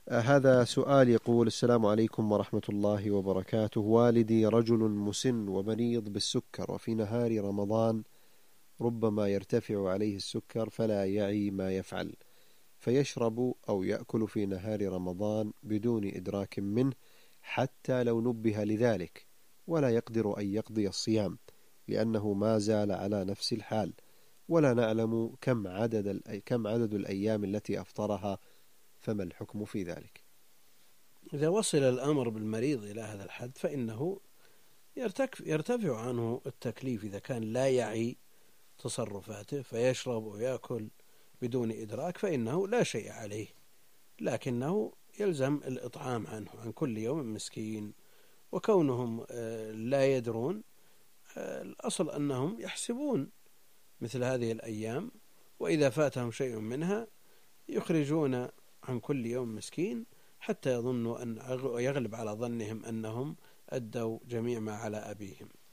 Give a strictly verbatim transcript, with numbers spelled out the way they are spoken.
آه، هذا سؤال يقول: السلام عليكم ورحمة الله وبركاته. والدي رجل مسن ومريض بالسكر، وفي نهار رمضان ربما يرتفع عليه السكر فلا يعي ما يفعل، فيشرب أو يأكل في نهار رمضان بدون إدراك منه حتى لو نبه لذلك، ولا يقدر أن يقضي الصيام لأنه ما زال على نفس الحال، ولا نعلم كم عدد كم عدد الأيام التي أفطرها، فما الحكم في ذلك؟ إذا وصل الأمر بالمريض إلى هذا الحد فإنه يرتفع عنه التكليف إذا كان لا يعي تصرفاته فيشرب ويأكل بدون إدراك، فإنه لا شيء عليه، لكنه يلزم الإطعام عنه عن كل يوم مسكين. وكونهم لا يدرون، الأصل أنهم يحسبون مثل هذه الأيام، وإذا فاتهم شيء منها يخرجون عن كل يوم مسكين حتى يظنوا أن يغلب على ظنهم أنهم أدوا جميع ما على أبيهم.